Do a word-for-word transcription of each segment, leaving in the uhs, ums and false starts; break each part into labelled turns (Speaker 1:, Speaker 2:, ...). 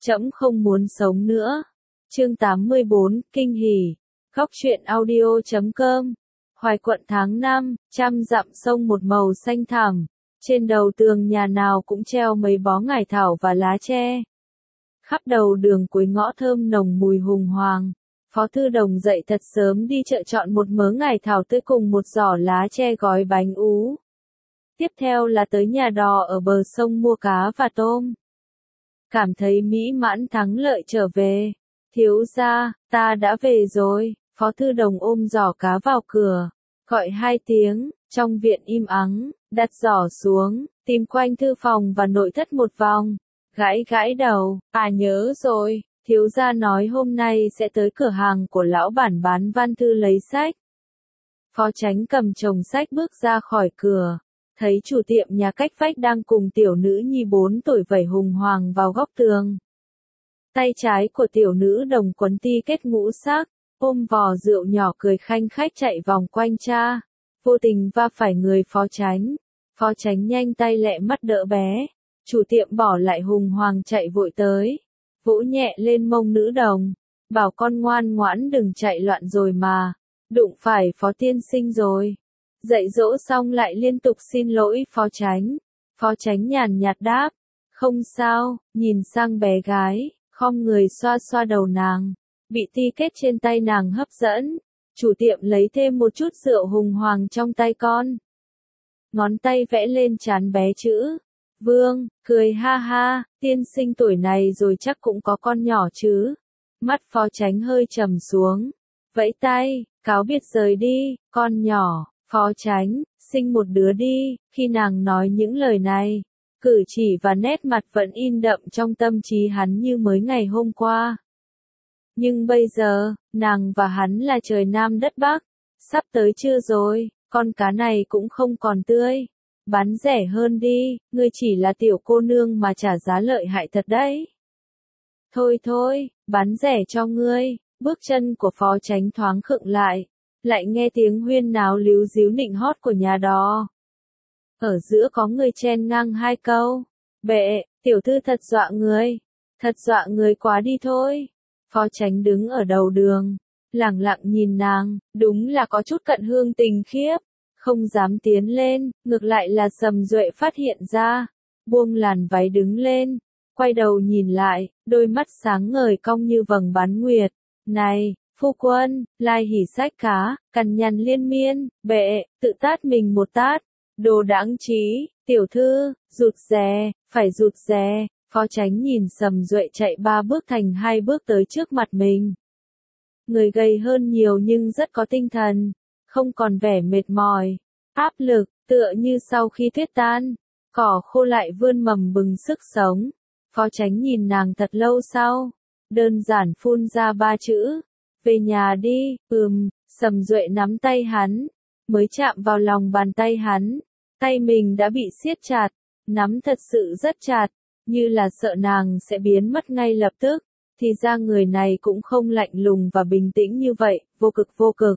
Speaker 1: Trẫm không muốn sống nữa. Chương tám mươi bốn, Kinh hỉ. Góc truyện audio chấm com. Hoài Quận tháng năm, trăm dặm sông một màu xanh thẳm. Trên đầu tường nhà nào cũng treo mấy bó ngải thảo và lá tre. Khắp đầu đường cuối ngõ thơm nồng mùi hùng hoàng. Phó Thư Đồng dậy thật sớm đi chợ chọn một mớ ngải thảo tươi cùng một giỏ lá tre gói bánh ú. Tiếp theo là tới nhà đò ở bờ sông mua cá và tôm. Cảm thấy mỹ mãn thắng lợi trở về. Thiếu gia, ta đã về rồi. Phó Thư Đồng ôm giỏ cá vào cửa, gọi hai tiếng, trong viện im ắng, đặt giỏ xuống, tìm quanh thư phòng và nội thất một vòng, gãi gãi đầu, à nhớ rồi, thiếu gia nói hôm nay sẽ tới cửa hàng của lão bản bán văn thư lấy sách. Phó Chánh cầm chồng sách bước ra khỏi cửa, thấy chủ tiệm nhà cách vách đang cùng tiểu nữ nhi bốn tuổi vẩy hùng hoàng vào góc tường. Tay trái của tiểu nữ đồng quấn ti kết ngũ sắc, ôm vò rượu nhỏ cười khanh khách chạy vòng quanh cha, vô tình va phải người Phó Chánh. Phó Chánh nhanh tay lẹ mắt đỡ bé, chủ tiệm bỏ lại hùng hoàng chạy vội tới, vỗ nhẹ lên mông nữ đồng, bảo con ngoan ngoãn đừng chạy loạn rồi mà, đụng phải Phó tiên sinh rồi. Dạy dỗ xong lại liên tục xin lỗi Phó Chánh. Phó Chánh nhàn nhạt đáp, không sao, nhìn sang bé gái, khom người xoa xoa đầu nàng. Bị ti kết trên tay nàng hấp dẫn, chủ tiệm lấy thêm một chút rượu hùng hoàng trong tay con. Ngón tay vẽ lên trán bé chữ Vương, cười ha ha, tiên sinh tuổi này rồi chắc cũng có con nhỏ chứ. Mắt Phó Chánh hơi trầm xuống, vẫy tay, cáo biệt rời đi, con nhỏ. Phó Chánh, sinh một đứa đi. Khi nàng nói những lời này, cử chỉ và nét mặt vẫn in đậm trong tâm trí hắn như mới ngày hôm qua. Nhưng bây giờ, nàng và hắn là trời Nam đất Bắc. Sắp tới trưa rồi, con cá này cũng không còn tươi. Bán rẻ hơn đi, ngươi chỉ là tiểu cô nương mà trả giá lợi hại thật đấy. Thôi thôi, bán rẻ cho ngươi. Bước chân của Phó Chánh thoáng khựng lại, lại nghe tiếng huyên náo líu díu nịnh hót của nhà đò. Ở giữa có người chen ngang hai câu. Bệ, tiểu thư thật dọa người. Thật dọa người quá đi thôi. Phó Chánh đứng ở đầu đường, lẳng lặng nhìn nàng, đúng là có chút cận hương tình khiếp, không dám tiến lên, ngược lại là Sầm Duệ phát hiện ra, buông làn váy đứng lên, quay đầu nhìn lại, đôi mắt sáng ngời cong như vầng bán nguyệt. Này, phu quân, lai hỉ sách cá, cằn nhằn liên miên, bệ, tự tát mình một tát, đồ đãng trí, tiểu thư, rụt rè, phải rụt rè. Phó Chánh nhìn Sầm Duệ chạy ba bước thành hai bước tới trước mặt mình. Người gầy hơn nhiều nhưng rất có tinh thần, không còn vẻ mệt mỏi, áp lực, tựa như sau khi tuyết tan, cỏ khô lại vươn mầm bừng sức sống. Phó Chánh nhìn nàng thật lâu sau, đơn giản phun ra ba chữ, về nhà đi. Ừm. Sầm Duệ nắm tay hắn, mới chạm vào lòng bàn tay hắn, tay mình đã bị siết chặt, nắm thật sự rất chặt, như là sợ nàng sẽ biến mất ngay lập tức, thì ra người này cũng không lạnh lùng và bình tĩnh như vậy, vô cực vô cực.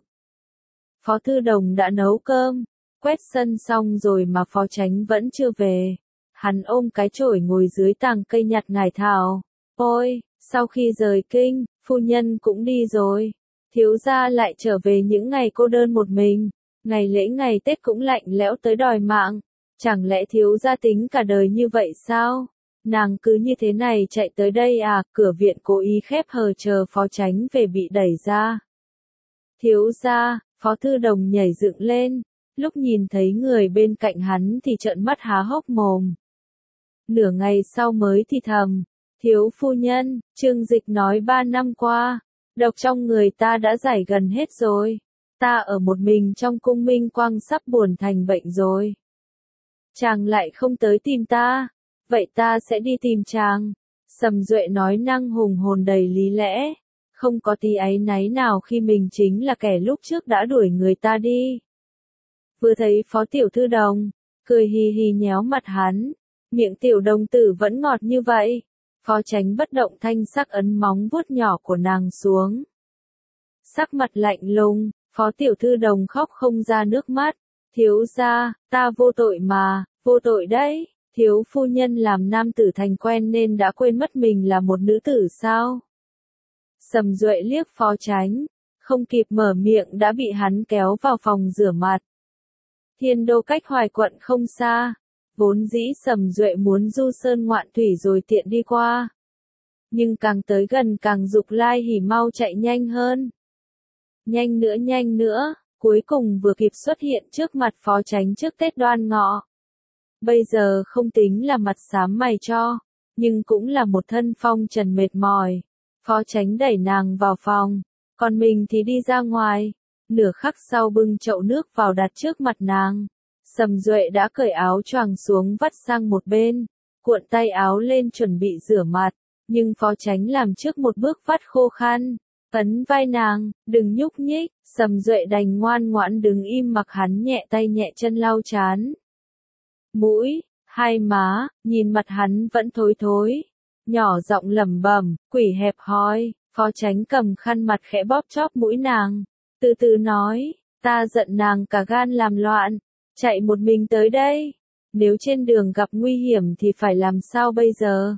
Speaker 1: Phó Thư Đồng đã nấu cơm, quét sân xong rồi mà Phó Chánh vẫn chưa về. Hắn ôm cái chổi ngồi dưới tàng cây nhặt ngải thảo. Ôi, sau khi rời kinh, phu nhân cũng đi rồi. Thiếu gia lại trở về những ngày cô đơn một mình. Ngày lễ ngày Tết cũng lạnh lẽo tới đòi mạng. Chẳng lẽ thiếu gia tính cả đời như vậy sao? Nàng cứ như thế này chạy tới đây à? Cửa viện cố ý khép hờ chờ Phó Chánh về bị đẩy ra. Thiếu gia, Phó Thư Đồng nhảy dựng lên, lúc nhìn thấy người bên cạnh hắn thì trợn mắt há hốc mồm. Nửa ngày sau mới thì thầm, thiếu phu nhân, Trương Dịch nói ba năm qua, độc trong người ta đã giải gần hết rồi. Ta ở một mình trong cung minh quang sắp buồn thành bệnh rồi. Chàng lại không tới tìm ta. Vậy ta sẽ đi tìm chàng. Sầm Duệ nói năng hùng hồn đầy lý lẽ, không có tí áy náy nào khi mình chính là kẻ lúc trước đã đuổi người ta đi. Vừa thấy Phó Tiểu Thư Đồng, cười hì hì nhéo mặt hắn, miệng tiểu đồng tử vẫn ngọt như vậy. Phó Chánh bất động thanh sắc ấn móng vuốt nhỏ của nàng xuống. Sắc mặt lạnh lùng, Phó Tiểu Thư Đồng khóc không ra nước mắt. Thiếu gia, ta vô tội mà, vô tội đấy. Thiếu phu nhân làm nam tử thành quen nên đã quên mất mình là một nữ tử sao? Sầm Duệ liếc Phó Chánh, không kịp mở miệng đã bị hắn kéo vào phòng rửa mặt. Thiên Đô cách Hoài quận không xa, vốn dĩ Sầm Duệ muốn du sơn ngoạn thủy rồi tiện đi qua. Nhưng càng tới gần càng dục Lai Hỉ mau chạy nhanh hơn. Nhanh nữa nhanh nữa, cuối cùng vừa kịp xuất hiện trước mặt Phó Chánh trước Tết Đoan Ngọ. Bây giờ không tính là mặt xám mày cho, nhưng cũng là một thân phong trần mệt mỏi. Phó Chánh đẩy nàng vào phòng, còn mình thì đi ra ngoài. Nửa khắc sau bưng chậu nước vào đặt trước mặt nàng. Sầm Duệ đã cởi áo choàng xuống vắt sang một bên, cuộn tay áo lên chuẩn bị rửa mặt, nhưng Phó Chánh làm trước một bước vắt khô khăn, ấn vai nàng, đừng nhúc nhích. Sầm Duệ đành ngoan ngoãn đứng im mặc hắn nhẹ tay nhẹ chân lau chán. Mũi, hai má, nhìn mặt hắn vẫn thối thối. Nhỏ giọng lẩm bẩm, quỷ hẹp hòi. Phó Chánh cầm khăn mặt khẽ bóp chóp mũi nàng, từ từ nói, ta giận nàng cả gan làm loạn, chạy một mình tới đây. Nếu trên đường gặp nguy hiểm thì phải làm sao bây giờ?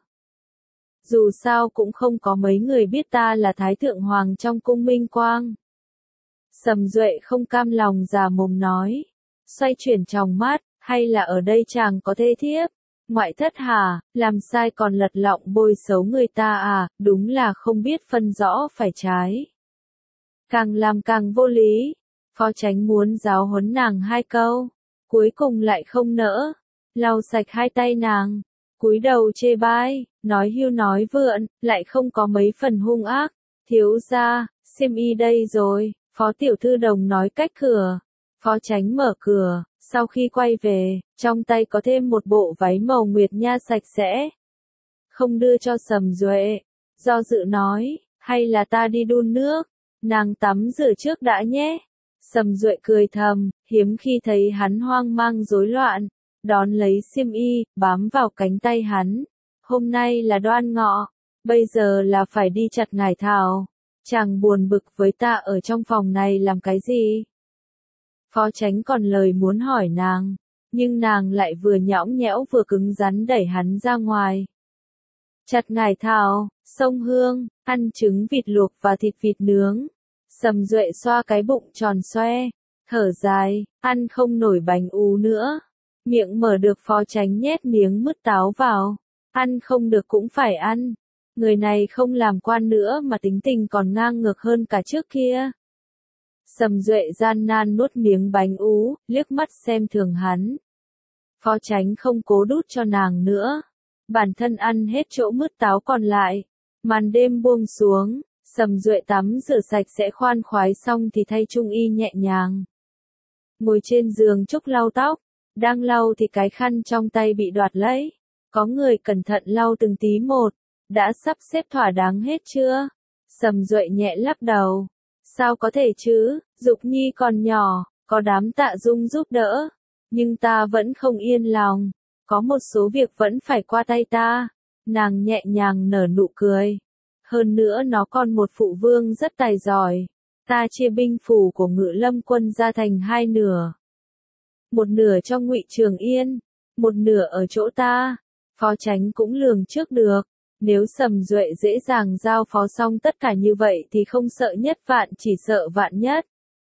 Speaker 1: Dù sao cũng không có mấy người biết ta là Thái Thượng Hoàng trong cung Minh Quang. Sầm Duệ không cam lòng già mồm nói, xoay chuyển tròng mắt, hay là ở đây chàng có thê thiếp? Ngoại thất hả, làm sai còn lật lọng bôi xấu người ta à, đúng là không biết phân rõ phải trái. Càng làm càng vô lý, Phó Chánh muốn giáo huấn nàng hai câu, cuối cùng lại không nỡ, lau sạch hai tay nàng, cúi đầu chê bai, nói hưu nói vượn, lại không có mấy phần hung ác. Thiếu gia, xiêm y đây rồi, Phó tiểu thư đồng nói cách cửa. Phó Chánh mở cửa, sau khi quay về, trong tay có thêm một bộ váy màu nguyệt nha sạch sẽ. Không đưa cho Sầm Duệ, do dự nói, hay là ta đi đun nước, nàng tắm rửa trước đã nhé. Sầm Duệ cười thầm, hiếm khi thấy hắn hoang mang rối loạn, đón lấy xiêm y, bám vào cánh tay hắn. Hôm nay là Đoan Ngọ, bây giờ là phải đi chặt ngải thảo. Chàng buồn bực với ta ở trong phòng này làm cái gì? Phó Chánh còn lời muốn hỏi nàng, nhưng nàng lại vừa nhõng nhẽo vừa cứng rắn đẩy hắn ra ngoài. Chặt ngải thảo, sông hương, ăn trứng vịt luộc và thịt vịt nướng. Sầm Duệ xoa cái bụng tròn xoe, thở dài, ăn không nổi bánh ú nữa. Miệng mở được Phó Chánh nhét miếng mứt táo vào, ăn không được cũng phải ăn. Người này không làm quan nữa mà tính tình còn ngang ngược hơn cả trước kia. Sầm Duệ gian nan nuốt miếng bánh ú, liếc mắt xem thường hắn. Phó Chánh không cố đút cho nàng nữa, bản thân ăn hết chỗ mứt táo còn lại. Màn đêm buông xuống, Sầm Duệ tắm rửa sạch sẽ khoan khoái xong thì thay trung y nhẹ nhàng. Ngồi trên giường Trúc lau tóc, đang lau thì cái khăn trong tay bị đoạt lấy. Có người cẩn thận lau từng tí một, đã sắp xếp thỏa đáng hết chưa? Sầm Duệ nhẹ lắc đầu. Sao có thể chứ, Dục Nhi còn nhỏ, có đám Tạ Dung giúp đỡ, nhưng ta vẫn không yên lòng, có một số việc vẫn phải qua tay ta. Nàng nhẹ nhàng nở nụ cười. Hơn nữa nó còn một phụ vương rất tài giỏi. Ta chia binh phủ của Ngự Lâm quân ra thành hai nửa. Một nửa trong Ngụy Trường Yên, một nửa ở chỗ ta. Phó Chánh cũng lường trước được. Nếu Sầm Duệ dễ dàng giao phó xong tất cả như vậy thì không sợ nhất vạn chỉ sợ vạn nhất.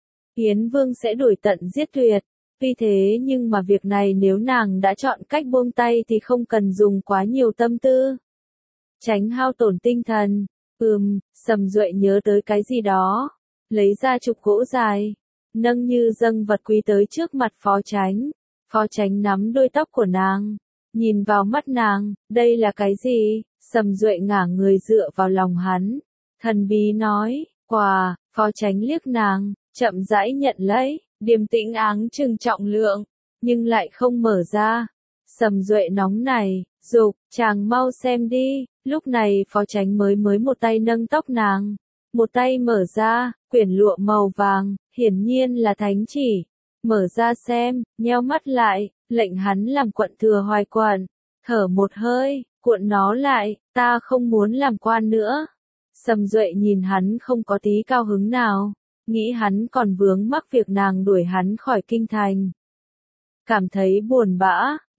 Speaker 1: Yến Vương sẽ đuổi tận giết tuyệt. Tuy thế nhưng mà việc này nếu nàng đã chọn cách buông tay thì không cần dùng quá nhiều tâm tư. Tránh hao tổn tinh thần. Ừm, Sầm Duệ nhớ tới cái gì đó. Lấy ra trục gỗ dài. Nâng như dâng vật quý tới trước mặt Phó Chánh. Phó Chánh nắm đuôi tóc của nàng. Nhìn vào mắt nàng, đây là cái gì? Sầm Duệ ngả người dựa vào lòng hắn. Thần bí nói, quà. Phó Chánh liếc nàng, chậm rãi nhận lấy, điềm tĩnh áng chừng trọng lượng, nhưng lại không mở ra. Sầm Duệ nóng này, dục, chàng mau xem đi. Lúc này Phó Chánh mới mới một tay nâng tóc nàng, một tay mở ra, quyển lụa màu vàng, hiển nhiên là thánh chỉ. Mở ra xem, nheo mắt lại, lệnh hắn làm quận thừa Hoài quận, thở một hơi, cuộn nó lại, ta không muốn làm quan nữa. Sầm Duệ nhìn hắn không có tí cao hứng nào, nghĩ hắn còn vướng mắc việc nàng đuổi hắn khỏi kinh thành. Cảm thấy buồn bã,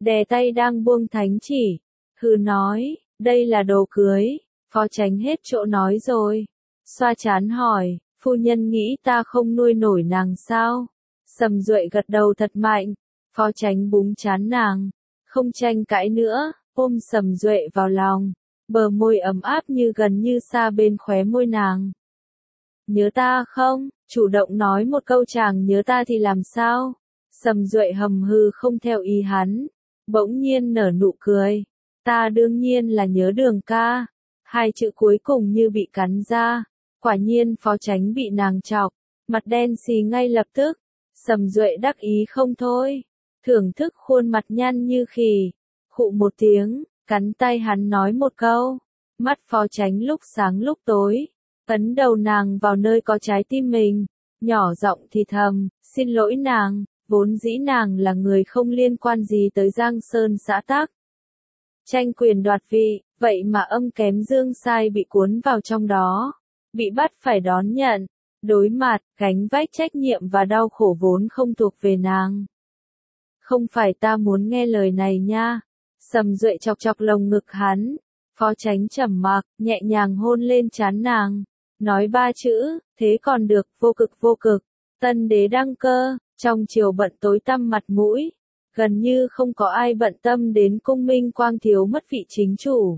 Speaker 1: đè tay đang buông thánh chỉ, hừ nói, đây là đồ cưới, Phó Chánh hết chỗ nói rồi. Xoa chán hỏi, phu nhân nghĩ ta không nuôi nổi nàng sao? Sầm Duệ gật đầu thật mạnh, Phó Chánh búng chán nàng, không tranh cãi nữa, ôm Sầm Duệ vào lòng, bờ môi ấm áp như gần như xa bên khóe môi nàng. Nhớ ta không? Chủ động nói một câu chàng nhớ ta thì làm sao? Sầm Duệ hầm hừ không theo ý hắn, bỗng nhiên nở nụ cười. Ta đương nhiên là nhớ Đường ca. Hai chữ cuối cùng như bị cắn ra. Quả nhiên Phó Chánh bị nàng chọc, mặt đen xì ngay lập tức. Sầm Duệ đắc ý không thôi, thưởng thức khuôn mặt nhăn như khỉ, khụ một tiếng, cắn tay hắn nói một câu. Mắt Phó Chánh lúc sáng lúc tối, ấn đầu nàng vào nơi có trái tim mình, nhỏ giọng thì thầm, xin lỗi nàng, vốn dĩ nàng là người không liên quan gì tới Giang Sơn xã tắc. Tranh quyền đoạt vị, vậy mà âm kém dương sai bị cuốn vào trong đó, bị bắt phải đón nhận, đối mặt, gánh vác trách nhiệm và đau khổ vốn không thuộc về nàng. Không phải ta muốn nghe lời này nha. Sầm Duệ chọc chọc lồng ngực hắn, Phó Chánh trầm mặc, nhẹ nhàng hôn lên trán nàng, nói ba chữ, thế còn được, vô cực vô cực. Tân đế đăng cơ, trong triều bận tối tăm mặt mũi, gần như không có ai bận tâm đến cung minh quang thiếu mất vị chính chủ.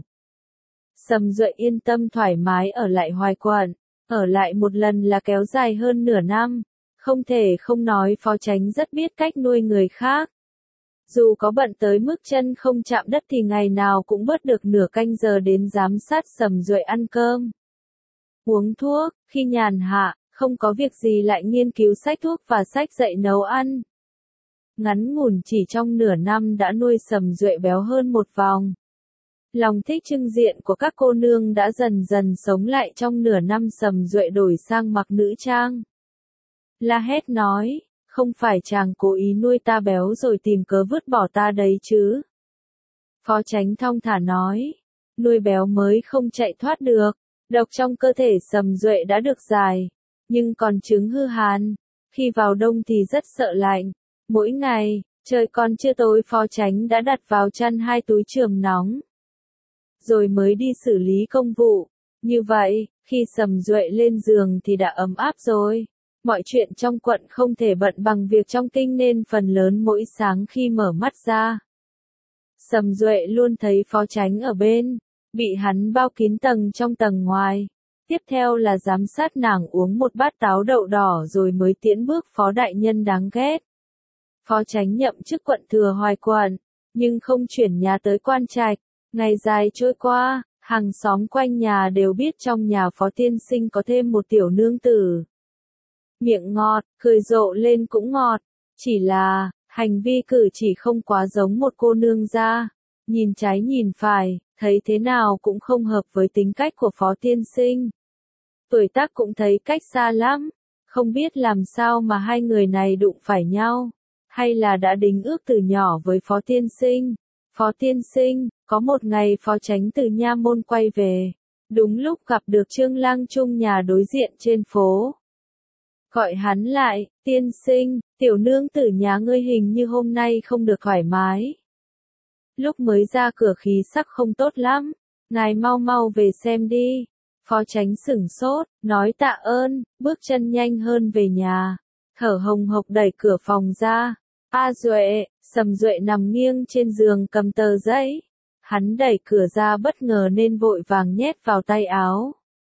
Speaker 1: Sầm Duệ yên tâm thoải mái ở lại Hoài Quận, ở lại một lần là kéo dài hơn nửa năm, không thể không nói Phó Chánh rất biết cách nuôi người khác. Dù có bận tới mức chân không chạm đất thì ngày nào cũng bớt được nửa canh giờ đến giám sát Sầm Duệ ăn cơm, uống thuốc, khi nhàn hạ, không có việc gì lại nghiên cứu sách thuốc và sách dạy nấu ăn. Ngắn ngủn chỉ trong nửa năm đã nuôi Sầm Duệ béo hơn một vòng. Lòng thích trưng diện của các cô nương đã dần dần sống lại trong nửa năm Sầm Duệ đổi sang mặc nữ trang. La hét nói, không phải chàng cố ý nuôi ta béo rồi tìm cớ vứt bỏ ta đấy chứ. Phó Chánh thong thả nói, nuôi béo mới không chạy thoát được, độc trong cơ thể Sầm Duệ đã được giải, nhưng còn chứng hư hàn, khi vào đông thì rất sợ lạnh. Mỗi ngày, trời còn chưa tối Phó Chánh đã đặt vào chăn hai túi chườm nóng, rồi mới đi xử lý công vụ. Như vậy, khi Sầm Duệ lên giường thì đã ấm áp rồi. Mọi chuyện trong quận không thể bận bằng việc trong kinh nên phần lớn mỗi sáng khi mở mắt ra, Sầm Duệ luôn thấy Phó Chánh ở bên, bị hắn bao kín tầng trong tầng ngoài. Tiếp theo là giám sát nàng uống một bát táo đậu đỏ rồi mới tiễn bước Phó đại nhân đáng ghét. Phó Chánh nhậm chức quận thừa Hoài Quận, nhưng không chuyển nhà tới Quan Trạch. Ngày dài trôi qua, hàng xóm quanh nhà đều biết trong nhà Phó tiên sinh có thêm một tiểu nương tử. Miệng ngọt, cười rộ lên cũng ngọt, chỉ là, hành vi cử chỉ không quá giống một cô nương gia. Nhìn trái nhìn phải, thấy thế nào cũng không hợp với tính cách của Phó tiên sinh. Tuổi tác cũng thấy cách xa lắm, không biết làm sao mà hai người này đụng phải nhau, hay là đã đính ước từ nhỏ với Phó tiên sinh. Phó tiên sinh, có một ngày Phó Chánh từ nha môn quay về, đúng lúc gặp được Trương Lang Trung nhà đối diện trên phố. Gọi hắn lại, tiên sinh, tiểu nương tử nhà ngươi hình như hôm nay không được thoải mái. Lúc mới ra cửa khí sắc không tốt lắm, ngài mau mau về xem đi. Phó Chánh sửng sốt, nói tạ ơn, bước chân nhanh hơn về nhà, thở hồng hộc đẩy cửa phòng ra. A Duệ, Sầm Duệ nằm nghiêng trên giường cầm tờ giấy. Hắn đẩy cửa ra bất ngờ nên vội vàng nhét vào tay áo.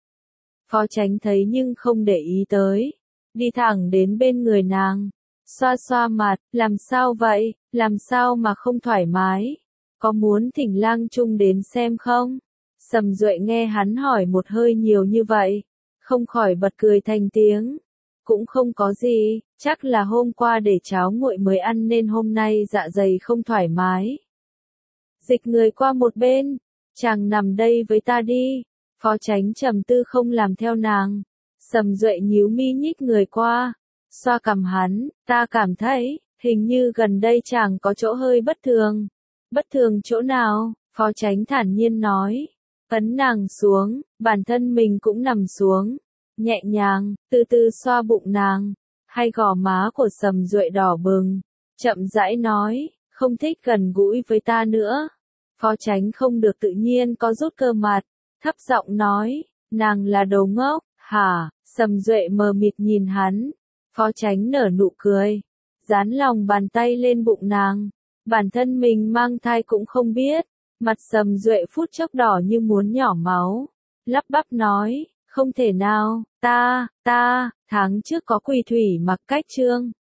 Speaker 1: Phó Chánh thấy nhưng không để ý tới, đi thẳng đến bên người nàng, xoa xoa mặt, làm sao vậy, làm sao mà không thoải mái, có muốn thỉnh Lang Trung đến xem không? Sầm Duệ nghe hắn hỏi một hơi nhiều như vậy, không khỏi bật cười thành tiếng. Cũng không có gì, chắc là hôm qua để cháo nguội mới ăn nên hôm nay dạ dày không thoải mái. Dịch người qua một bên, chàng nằm đây với ta đi. Phó Chánh trầm tư không làm theo nàng. Sầm Duệ nhíu mi nhích người qua, xoa cằm hắn, ta cảm thấy, hình như gần đây chàng có chỗ hơi bất thường. Bất thường chỗ nào? Phó Chánh thản nhiên nói. Ấn nàng xuống, bản thân mình cũng nằm xuống, nhẹ nhàng, từ từ xoa bụng nàng, hai gò má của Sầm Duệ đỏ bừng, chậm rãi nói, không thích gần gũi với ta nữa. Phó Chánh không được tự nhiên có rút cơ mặt, thấp giọng nói, nàng là đồ ngốc, hả? Sầm Duệ mờ mịt nhìn hắn, Phó Chánh nở nụ cười, dán lòng bàn tay lên bụng nàng, bản thân mình mang thai cũng không biết, mặt Sầm Duệ phút chốc đỏ như muốn nhỏ máu, lắp bắp nói, không thể nào, ta, ta, tháng trước có Quỳ Thủy mặc cách trương.